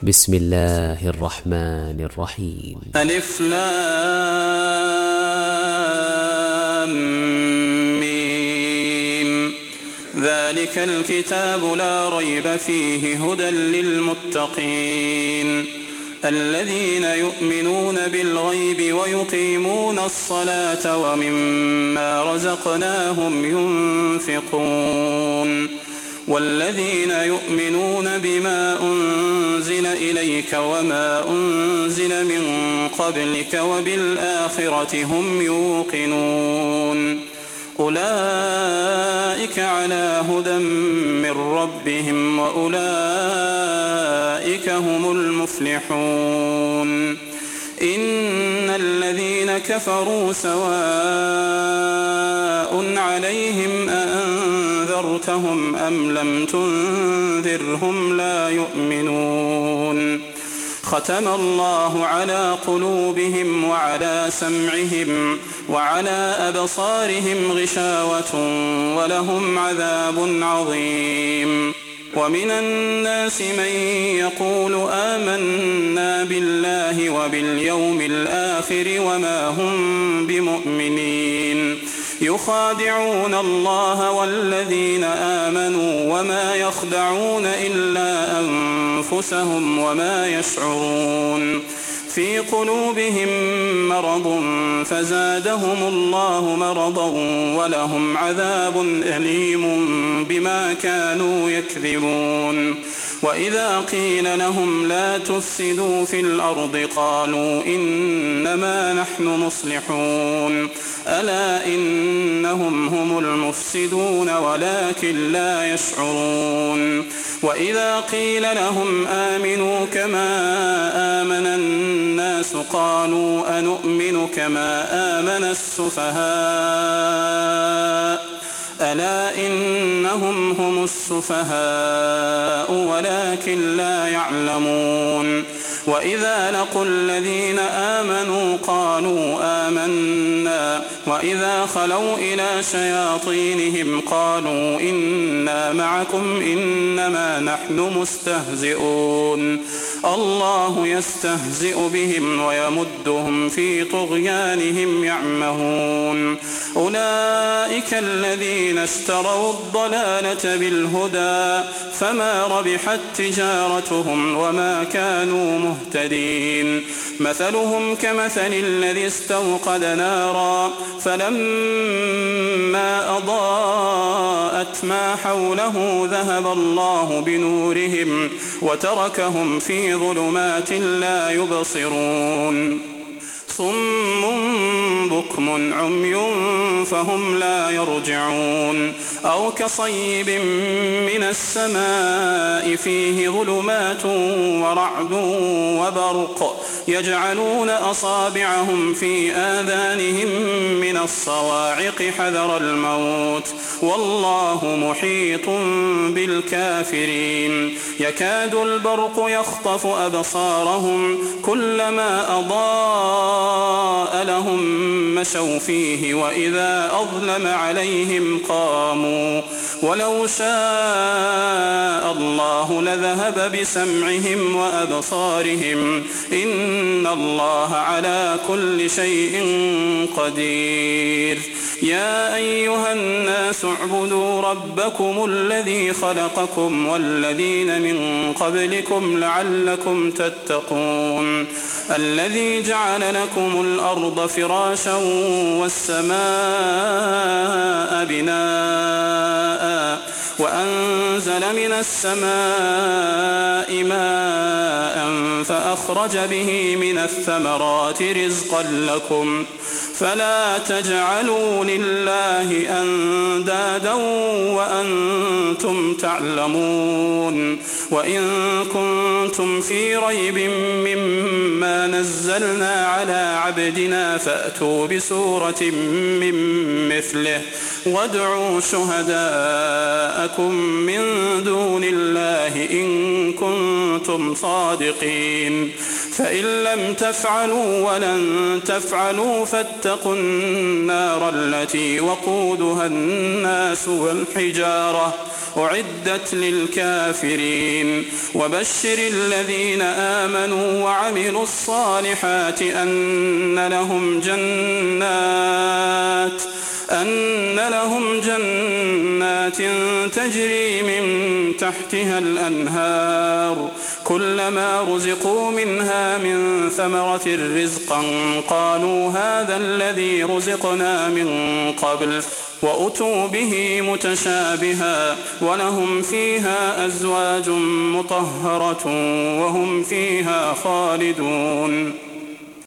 بسم الله الرحمن الرحيم. ألف لام ميم. ذلك الكتاب لا ريب فيه هدى للمتقين الذين يؤمنون بالغيب ويقيمون الصلاة ومما رزقناهم ينفقون والذين يؤمنون بما أنزل إليك وما أنزل من قبلك وبالآخرة هم يوقنون أولئك على هدى من ربهم وأولئك هم المفلحون. إن الذين كفروا سواء عليهم أأنذرتهم أم لم تنذرهم لا يؤمنون. ختم الله على قلوبهم وعلى سمعهم وعلى أبصارهم غشاوة ولهم عذاب عظيم. ومن الناس من يقول آمنا بالله وباليوم الآخر وما هم بمؤمنين يخادعون الله والذين آمنوا وما يخدعون إلا أنفسهم وما يشعرون. في قلوبهم مرض فزادهم الله مرضا ولهم عذاب أليم بما كانوا يكذبون. وإذا قيل لهم لا تفسدوا في الأرض قالوا إنما نحن مصلحون ألا إنهم هم المفسدون ولكن لا يشعرون. وإذا قيل لهم آمنوا كما آمن الناس قالوا أنؤمن كما آمن السفهاء ألا إنهم هم السفهاء ولكن لا يعلمون. وإذا لقوا الذين آمنوا قالوا آمنا وإذا خلوا إلى شياطينهم قالوا إنا معكم إنما نحن مستهزئون. الله يستهزئ بهم ويمدهم في طغيانهم يعمهون. أولئك الذين اشتروا الضلالة بالهدى فما ربحت تجارتهم وما كانوا مهتدين. مثلهم كمثل الذي استوقد نارا فلما أضاءت ما حوله ذهب الله بنورهم وتركهم في ظلمات لا يبصرون. صم بكم عمي فهم لا يرجعون. أو كصيب من السماء فيه ظلمات ورعد وبرق يجعلون أصابعهم في آذانهم من الصواعق حذر الموت والله محيط بالكافرين. يكاد البرق يخطف أبصارهم كلما أضاء لهم مشوا فيه وإذا أظلم عليهم قاموا ولو شاء الله لذهب بسمعهم وأبصارهم إن الله على كل شيء قدير. يا أيها الناس اعبدوا ربكم الذي خلقكم والذين من قبلكم لعلكم تتقون. الذي جعل لكم الأرض فراشا والسماء بناء وأنزل من السماء ماء فأخرج به من الثمرات رزقا لكم فلا تجعلوا لله أندادا وأنتم تعلمون. وإن كنتم في ريب مما نزلنا على عبدنا فأتوا بسورة من مثله وادعوا شهداءكم من دون الله إن كنتم صادقين فإن لم تفعلوا ولن تفعلوا فاتقوا النار التي وقودها الناس والحجارة أعدت للكافرين وبشر الذين آمنوا وعملوا الصالحات أن لهم جنات تجري من تحتها الأنهار كلما رزقوا منها من ثمرة رزقا قالوا هذا الذي رزقنا من قبل وأتوا به متشابها ولهم فيها أزواج مطهرة وهم فيها خالدون